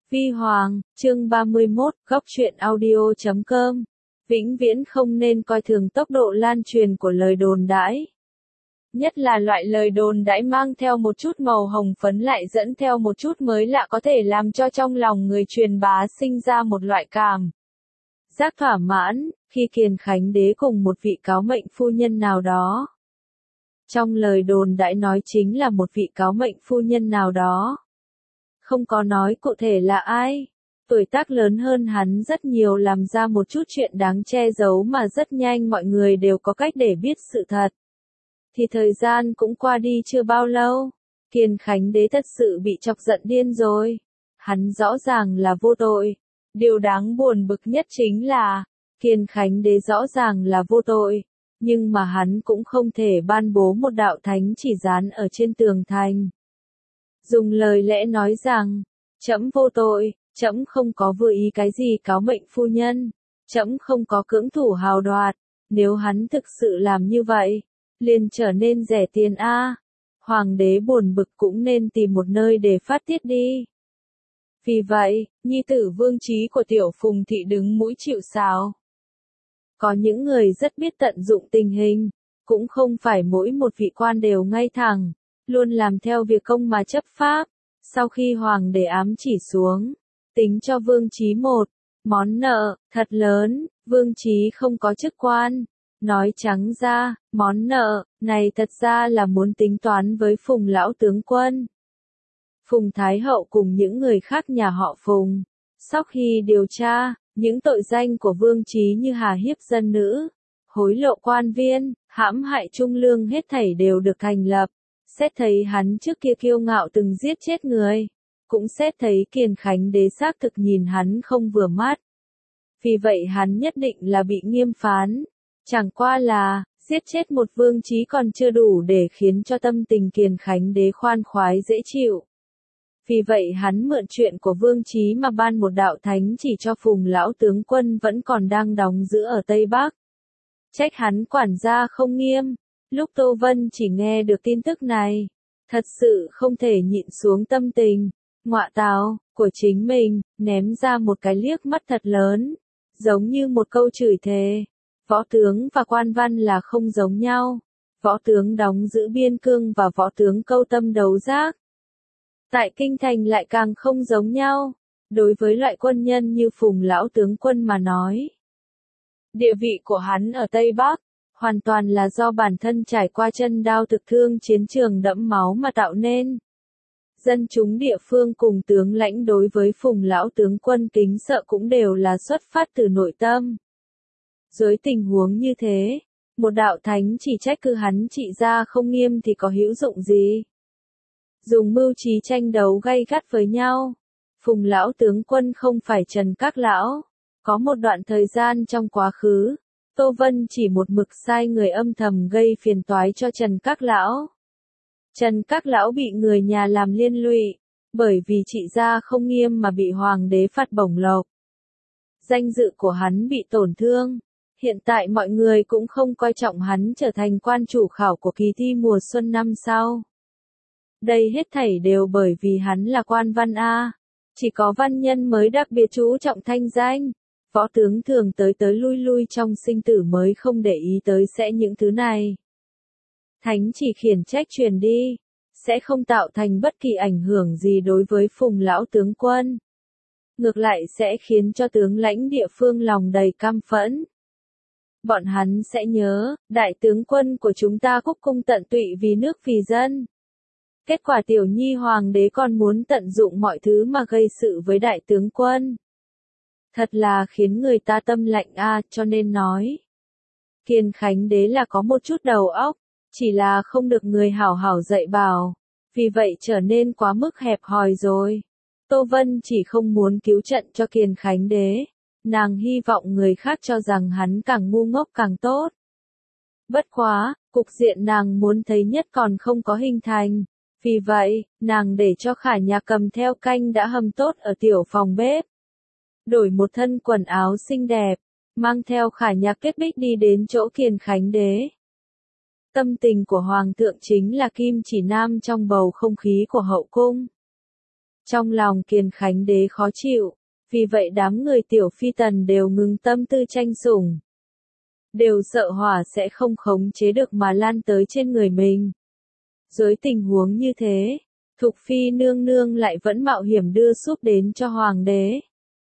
Vi Hoàng, chương 31, góc truyện audio.com. Vĩnh viễn không nên coi thường tốc độ lan truyền của lời đồn đãi. Nhất là loại lời đồn đãi mang theo một chút màu hồng phấn lại dẫn theo một chút mới lạ có thể làm cho trong lòng người truyền bá sinh ra một loại cảm giác thỏa mãn, khi Kiền Khánh Đế cùng một vị cáo mệnh phu nhân nào đó. Trong lời đồn đãi nói chính là một vị cáo mệnh phu nhân nào đó. Không có nói cụ thể là ai. Tuổi tác lớn hơn hắn rất nhiều làm ra một chút chuyện đáng che giấu mà rất nhanh mọi người đều có cách để biết sự thật. Thì thời gian cũng qua đi chưa bao lâu. Kiền Khánh Đế thật sự bị chọc giận điên rồi. Hắn rõ ràng là vô tội. Điều đáng buồn bực nhất chính là, Kiền Khánh Đế rõ ràng là vô tội. Nhưng mà hắn cũng không thể ban bố một đạo thánh chỉ dán ở trên tường thành. Dùng lời lẽ nói rằng, trẫm vô tội, trẫm không có vừa ý cái gì cáo mệnh phu nhân, trẫm không có cưỡng thủ hào đoạt, nếu hắn thực sự làm như vậy, liền trở nên rẻ tiền a. Hoàng đế buồn bực cũng nên tìm một nơi để phát tiết đi. Vì vậy, nhi tử Vương Chí của Tiểu Phùng thị đứng mũi chịu sào. Có những người rất biết tận dụng tình hình, cũng không phải mỗi một vị quan đều ngay thẳng, luôn làm theo việc công mà chấp pháp. Sau khi hoàng đế ám chỉ xuống, tính cho Vương Chí một món nợ thật lớn, Vương Chí không có chức quan. Nói trắng ra, món nợ này thật ra là muốn tính toán với Phùng lão tướng quân. Phùng Thái hậu cùng những người khác nhà họ Phùng, sau khi điều tra, những tội danh của Vương Chí như hà hiếp dân nữ, hối lộ quan viên, hãm hại trung lương hết thảy đều được thành lập. Xét thấy hắn trước kia kiêu ngạo từng giết chết người, cũng xét thấy Kiền Khánh Đế xác thực nhìn hắn không vừa mắt. Vì vậy hắn nhất định là bị nghiêm phán. Chẳng qua là, giết chết một Vương Chí còn chưa đủ để khiến cho tâm tình Kiền Khánh Đế khoan khoái dễ chịu. Vì vậy hắn mượn chuyện của Vương Chí mà ban một đạo thánh chỉ cho Phùng lão tướng quân vẫn còn đang đóng giữ ở Tây Bắc. Trách hắn quản gia không nghiêm. Lúc Tô Vân chỉ nghe được tin tức này, thật sự không thể nhịn xuống tâm tình, ngọa tào, của chính mình, ném ra một cái liếc mắt thật lớn, giống như một câu chửi thề. Võ tướng và quan văn là không giống nhau, võ tướng đóng giữ biên cương và võ tướng câu tâm đấu giác. Tại kinh thành lại càng không giống nhau, đối với loại quân nhân như Phùng lão tướng quân mà nói. Địa vị của hắn ở Tây Bắc, hoàn toàn là do bản thân trải qua chân đao thực thương chiến trường đẫm máu mà tạo nên. Dân chúng địa phương cùng tướng lãnh đối với Phùng lão tướng quân kính sợ cũng đều là xuất phát từ nội tâm. Dưới tình huống như thế, một đạo thánh chỉ trách cứ hắn trị ra không nghiêm thì có hữu dụng gì? Dùng mưu trí tranh đấu gay gắt với nhau. Phùng lão tướng quân không phải Trần Các Lão. Có một đoạn thời gian trong quá khứ, Tô Vân chỉ một mực sai người âm thầm gây phiền toái cho Trần Các Lão. Trần Các Lão bị người nhà làm liên lụy, bởi vì trị gia không nghiêm mà bị hoàng đế phạt bổng lộc. Danh dự của hắn bị tổn thương. Hiện tại mọi người cũng không coi trọng hắn trở thành quan chủ khảo của kỳ thi mùa xuân năm sau. Đây hết thảy đều bởi vì hắn là quan văn A. Chỉ có văn nhân mới đặc biệt chú trọng thanh danh. Võ tướng thường tới tới lui lui trong sinh tử mới không để ý tới sẽ những thứ này. Thánh chỉ khiển trách truyền đi, sẽ không tạo thành bất kỳ ảnh hưởng gì đối với Phùng lão tướng quân. Ngược lại sẽ khiến cho tướng lãnh địa phương lòng đầy căm phẫn. Bọn hắn sẽ nhớ, đại tướng quân của chúng ta cúc cung tận tụy vì nước vì dân. Kết quả tiểu nhi hoàng đế còn muốn tận dụng mọi thứ mà gây sự với đại tướng quân. Thật là khiến người ta tâm lạnh a, cho nên nói. Kiền Khánh Đế là có một chút đầu óc, chỉ là không được người hảo hảo dạy bảo, vì vậy trở nên quá mức hẹp hòi rồi. Tô Vân chỉ không muốn cứu trận cho Kiền Khánh Đế, nàng hy vọng người khác cho rằng hắn càng ngu ngốc càng tốt. Bất quá, cục diện nàng muốn thấy nhất còn không có hình thành, vì vậy, nàng để cho Khả Nhạc cầm theo canh đã hầm tốt ở tiểu phòng bếp. Đổi một thân quần áo xinh đẹp, mang theo Khả Nhạc kết bích đi đến chỗ Kiền Khánh Đế. Tâm tình của Hoàng thượng chính là kim chỉ nam trong bầu không khí của hậu cung. Trong lòng Kiền Khánh Đế khó chịu, vì vậy đám người Tiểu Phi Tần đều ngừng tâm tư tranh sủng. Đều sợ hỏa sẽ không khống chế được mà lan tới trên người mình. Dưới tình huống như thế, Thục Phi nương nương lại vẫn mạo hiểm đưa súp đến cho Hoàng đế.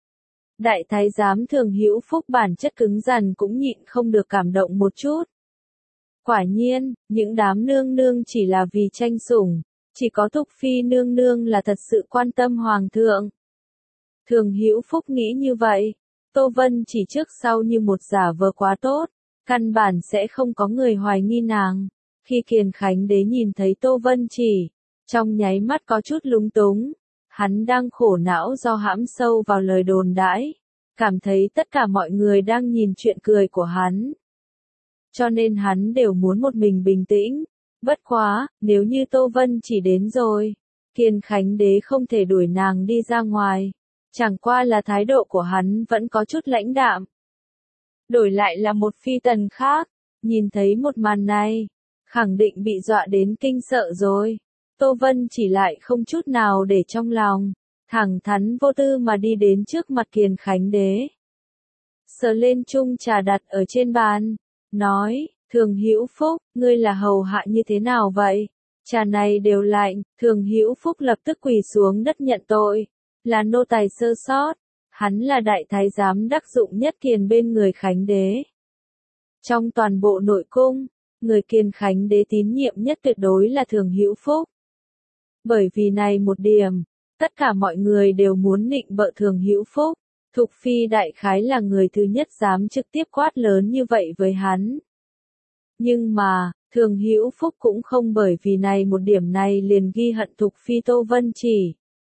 Đại thái giám Thường Hữu Phúc bản chất cứng rắn cũng nhịn không được cảm động một chút. Quả nhiên, những đám nương nương chỉ là vì tranh sủng, chỉ có Thục Phi nương nương là thật sự quan tâm Hoàng thượng. Thường Hữu Phúc nghĩ như vậy, Tô Vân chỉ trước sau như một giả vờ quá tốt, căn bản sẽ không có người hoài nghi nàng. Khi Kiền Khánh Đế nhìn thấy Tô Vân chỉ, trong nháy mắt có chút lúng túng, hắn đang khổ não do hãm sâu vào lời đồn đãi, cảm thấy tất cả mọi người đang nhìn chuyện cười của hắn. Cho nên hắn đều muốn một mình bình tĩnh, bất quá, nếu như Tô Vân chỉ đến rồi, Kiền Khánh Đế không thể đuổi nàng đi ra ngoài, chẳng qua là thái độ của hắn vẫn có chút lãnh đạm. Đổi lại là một phi tần khác, nhìn thấy một màn này, khẳng định bị dọa đến kinh sợ rồi. Tô Vân chỉ lại không chút nào để trong lòng, thẳng thắn vô tư mà đi đến trước mặt Kiền Khánh Đế. Sờ lên chung trà đặt ở trên bàn, nói, Thường Hữu Phúc, ngươi là hầu hạ như thế nào vậy? Trà này đều lạnh. Thường Hữu Phúc lập tức quỳ xuống đất nhận tội, là nô tài sơ sót, hắn là đại thái giám đắc dụng nhất Kiền bên người Khánh Đế. Trong toàn bộ nội cung, người Kiền Khánh Đế tín nhiệm nhất tuyệt đối là Thường Hữu Phúc. Bởi vì này một điểm, tất cả mọi người đều muốn nịnh bợ Thường Hữu Phúc. Thục Phi đại khái là người thứ nhất dám trực tiếp quát lớn như vậy với hắn. Nhưng mà, Thường Hữu Phúc cũng không bởi vì này một điểm này liền ghi hận Thục Phi Tô Vân chỉ.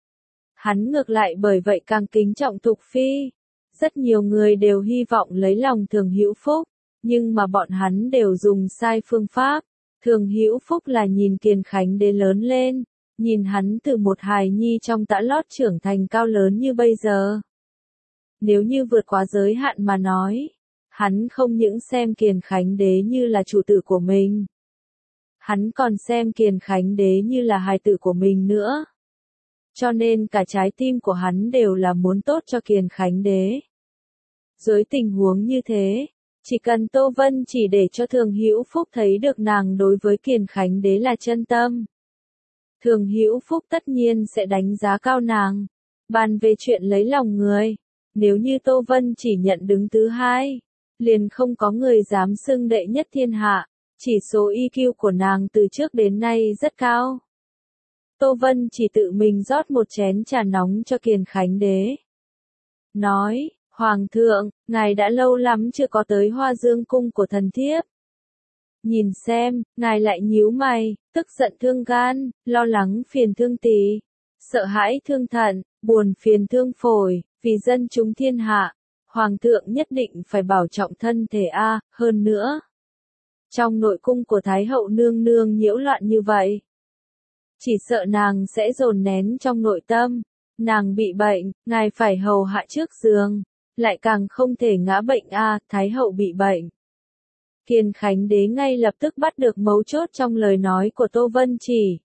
Hắn ngược lại bởi vậy càng kính trọng Thục Phi. Rất nhiều người đều hy vọng lấy lòng Thường Hữu Phúc, nhưng mà bọn hắn đều dùng sai phương pháp. Thường Hữu Phúc là nhìn Kiền Khánh Đế lớn lên, nhìn hắn từ một hài nhi trong tã lót trưởng thành cao lớn như bây giờ. Nếu như vượt quá giới hạn mà nói, hắn không những xem Kiền Khánh Đế như là chủ tử của mình, hắn còn xem Kiền Khánh Đế như là hài tử của mình nữa. Cho nên cả trái tim của hắn đều là muốn tốt cho Kiền Khánh Đế. Dưới tình huống như thế, chỉ cần Tô Vân chỉ để cho Thường Hữu Phúc thấy được nàng đối với Kiền Khánh Đế là chân tâm, Thường Hữu Phúc tất nhiên sẽ đánh giá cao nàng. Bàn về chuyện lấy lòng người, nếu như Tô Vân chỉ nhận đứng thứ hai, liền không có người dám xưng đệ nhất thiên hạ, chỉ số EQ của nàng từ trước đến nay rất cao. Tô Vân chỉ tự mình rót một chén trà nóng cho Kiền Khánh Đế. Nói, Hoàng thượng, ngài đã lâu lắm chưa có tới Hoa Dương cung của thần thiếp. Nhìn xem, ngài lại nhíu mày, tức giận thương gan, lo lắng phiền thương tỳ, sợ hãi thương thận, buồn phiền thương phổi, vì dân chúng thiên hạ, Hoàng thượng nhất định phải bảo trọng thân thể a. Hơn nữa, trong nội cung của Thái hậu nương nương nhiễu loạn như vậy, chỉ sợ nàng sẽ dồn nén trong nội tâm, nàng bị bệnh, ngài phải hầu hạ trước giường, lại càng không thể ngã bệnh a. Thái hậu bị bệnh. Kiền Khánh Đế ngay lập tức bắt được mấu chốt trong lời nói của Tô Vân chỉ.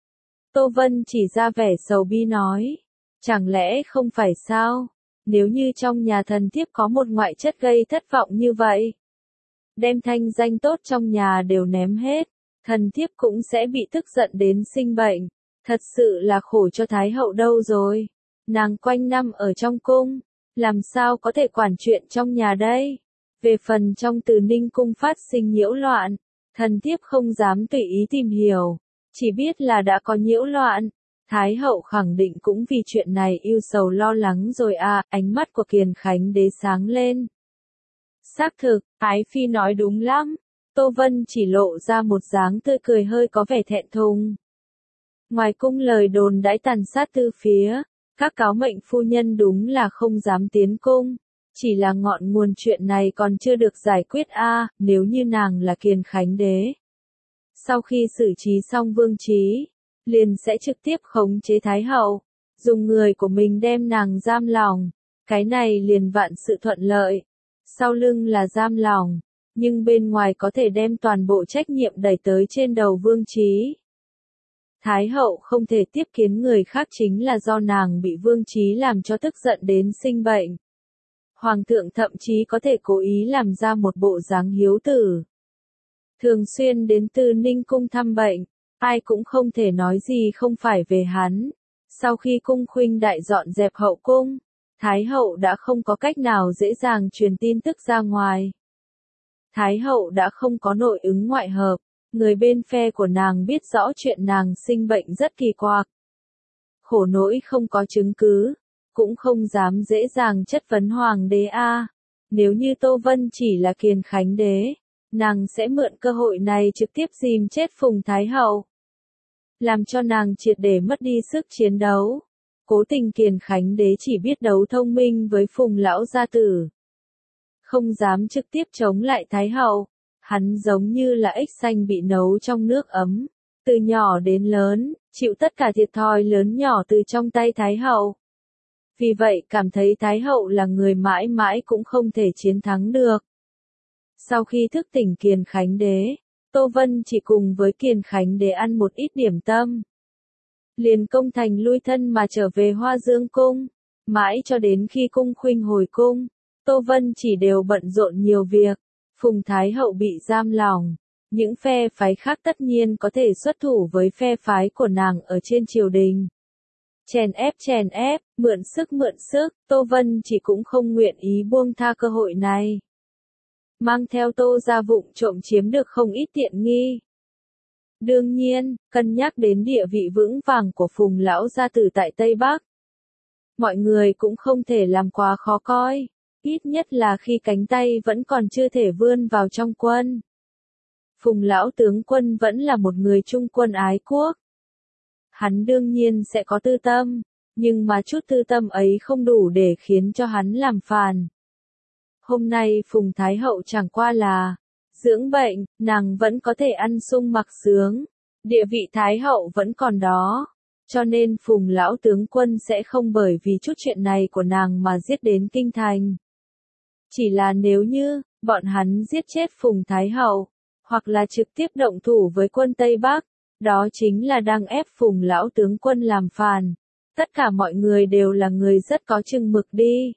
Tô Vân chỉ ra vẻ sầu bi nói, chẳng lẽ không phải sao, nếu như trong nhà thần thiếp có một ngoại chất gây thất vọng như vậy, đem thanh danh tốt trong nhà đều ném hết, thần thiếp cũng sẽ bị tức giận đến sinh bệnh, thật sự là khổ cho Thái hậu đâu rồi, nàng quanh năm ở trong cung, làm sao có thể quản chuyện trong nhà đây. Về phần trong Từ Ninh cung phát sinh nhiễu loạn, thần thiếp không dám tùy ý tìm hiểu, chỉ biết là đã có nhiễu loạn. Thái hậu khẳng định cũng vì chuyện này ưu sầu lo lắng rồi à. Ánh mắt của Kiền Khánh Đế sáng lên. Xác thực, Ái Phi nói đúng lắm. Tô Vân chỉ lộ ra một dáng tươi cười hơi có vẻ thẹn thùng. Ngoài cung lời đồn đãi tàn sát tứ phía, các cáo mệnh phu nhân đúng là không dám tiến cung. Chỉ là ngọn nguồn chuyện này còn chưa được giải quyết a. Nếu như nàng là Kiền Khánh Đế, sau khi xử trí xong vương trí, liền sẽ trực tiếp khống chế Thái hậu, dùng người của mình đem nàng giam lỏng, cái này liền vạn sự thuận lợi. Sau lưng là giam lỏng, nhưng bên ngoài có thể đem toàn bộ trách nhiệm đẩy tới trên đầu vương trí. Thái hậu không thể tiếp kiến người khác chính là do nàng bị Vương Chí làm cho tức giận đến sinh bệnh. Hoàng thượng thậm chí có thể cố ý làm ra một bộ dáng hiếu tử. Thường xuyên đến Tư Ninh cung thăm bệnh, ai cũng không thể nói gì không phải về hắn. Sau khi cung khuynh đại dọn dẹp hậu cung, Thái hậu đã không có cách nào dễ dàng truyền tin tức ra ngoài. Thái hậu đã không có nội ứng ngoại hợp, người bên phe của nàng biết rõ chuyện nàng sinh bệnh rất kỳ quặc. Khổ nỗi không có chứng cứ, cũng không dám dễ dàng chất vấn hoàng đế a. Nếu như Tô Vân chỉ là Kiền Khánh đế, nàng sẽ mượn cơ hội này trực tiếp dìm chết Phùng Thái hậu, làm cho nàng triệt để mất đi sức chiến đấu. Cố tình Kiền Khánh đế chỉ biết đấu thông minh với Phùng lão gia tử, không dám trực tiếp chống lại Thái hậu. Hắn giống như là ếch xanh bị nấu trong nước ấm, từ nhỏ đến lớn, chịu tất cả thiệt thòi lớn nhỏ từ trong tay Thái hậu. Vì vậy cảm thấy Thái hậu là người mãi mãi cũng không thể chiến thắng được. Sau khi thức tỉnh Kiền Khánh đế, Tô Vân chỉ cùng với Kiền Khánh đế ăn một ít điểm tâm, liền công thành lui thân mà trở về Hoa Dương cung. Mãi cho đến khi cung khuynh hồi cung, Tô Vân chỉ đều bận rộn nhiều việc. Phùng Thái hậu bị giam lỏng, những phe phái khác tất nhiên có thể xuất thủ với phe phái của nàng ở trên triều đình. Chèn ép, mượn sức, Tô Vân chỉ cũng không nguyện ý buông tha cơ hội này. Mang theo Tô ra vụng trộm chiếm được không ít tiện nghi. Đương nhiên, cân nhắc đến địa vị vững vàng của Phùng lão gia tử tại Tây Bắc, mọi người cũng không thể làm quá khó coi. Ít nhất là khi cánh tay vẫn còn chưa thể vươn vào trong quân. Phùng lão tướng quân vẫn là một người trung quân ái quốc. Hắn đương nhiên sẽ có tư tâm, nhưng mà chút tư tâm ấy không đủ để khiến cho hắn làm phản. Hôm nay Phùng Thái hậu chẳng qua là dưỡng bệnh, nàng vẫn có thể ăn sung mặc sướng, địa vị Thái hậu vẫn còn đó. Cho nên Phùng lão tướng quân sẽ không bởi vì chút chuyện này của nàng mà giết đến kinh thành. Chỉ là nếu như, bọn hắn giết chết Phùng Thái hậu, hoặc là trực tiếp động thủ với quân Tây Bắc, đó chính là đang ép Phùng lão tướng quân làm phản. Tất cả mọi người đều là người rất có chừng mực đi.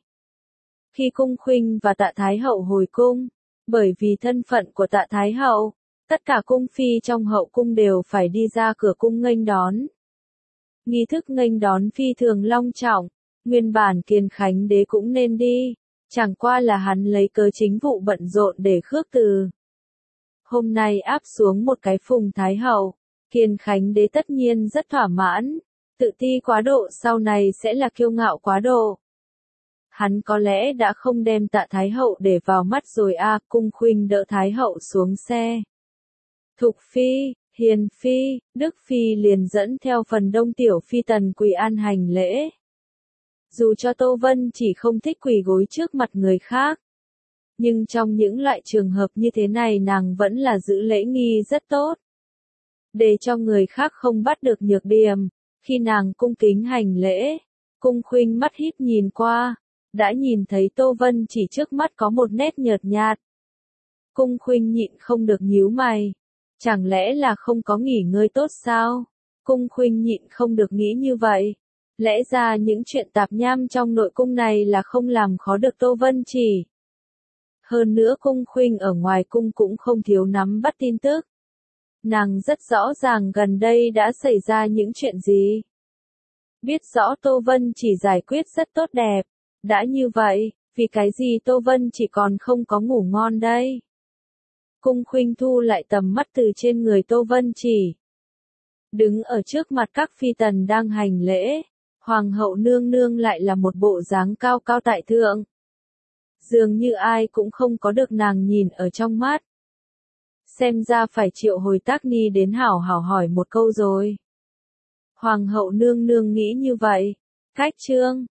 Khi cung khuynh và Tạ Thái hậu hồi cung, bởi vì thân phận của Tạ Thái hậu, tất cả cung phi trong hậu cung đều phải đi ra cửa cung nghênh đón. Nghi thức nghênh đón phi thường long trọng, nguyên bản Kiền Khánh đế cũng nên đi. Chẳng qua là hắn lấy cớ chính vụ bận rộn để khước từ. Hôm nay áp xuống một cái Phùng Thái hậu, Kiền Khánh đế tất nhiên rất thỏa mãn, tự ti quá độ sau này sẽ là kiêu ngạo quá độ. Hắn có lẽ đã không đem Tạ Thái hậu để vào mắt rồi a. Cung khuynh đỡ Thái hậu xuống xe. Thục phi, Hiền phi, Đức phi liền dẫn theo phần đông tiểu phi tần quỳ an hành lễ. Dù cho Tô Vân chỉ không thích quỳ gối trước mặt người khác, nhưng trong những loại trường hợp như thế này nàng vẫn là giữ lễ nghi rất tốt. Để cho người khác không bắt được nhược điểm, khi nàng cung kính hành lễ, cung khuynh mắt híp nhìn qua, đã nhìn thấy Tô Vân chỉ trước mắt có một nét nhợt nhạt. Cung khuynh nhịn không được nhíu mày, chẳng lẽ là không có nghỉ ngơi tốt sao? Cung khuynh nhịn không được nghĩ như vậy. Lẽ ra những chuyện tạp nham trong nội cung này là không làm khó được Tô Vân Chỉ. Hơn nữa cung khuynh ở ngoài cung cũng không thiếu nắm bắt tin tức. Nàng rất rõ ràng gần đây đã xảy ra những chuyện gì. Biết rõ Tô Vân Chỉ giải quyết rất tốt đẹp. Đã như vậy, vì cái gì Tô Vân Chỉ còn không có ngủ ngon đây? Cung khuynh thu lại tầm mắt từ trên người Tô Vân Chỉ. Đứng ở trước mặt các phi tần đang hành lễ. Hoàng hậu nương nương lại là một bộ dáng cao cao tại thượng. Dường như ai cũng không có được nàng nhìn ở trong mắt. Xem ra phải triệu hồi Tác Ni đến hảo hảo hỏi một câu rồi. Hoàng hậu nương nương nghĩ như vậy. Cách chương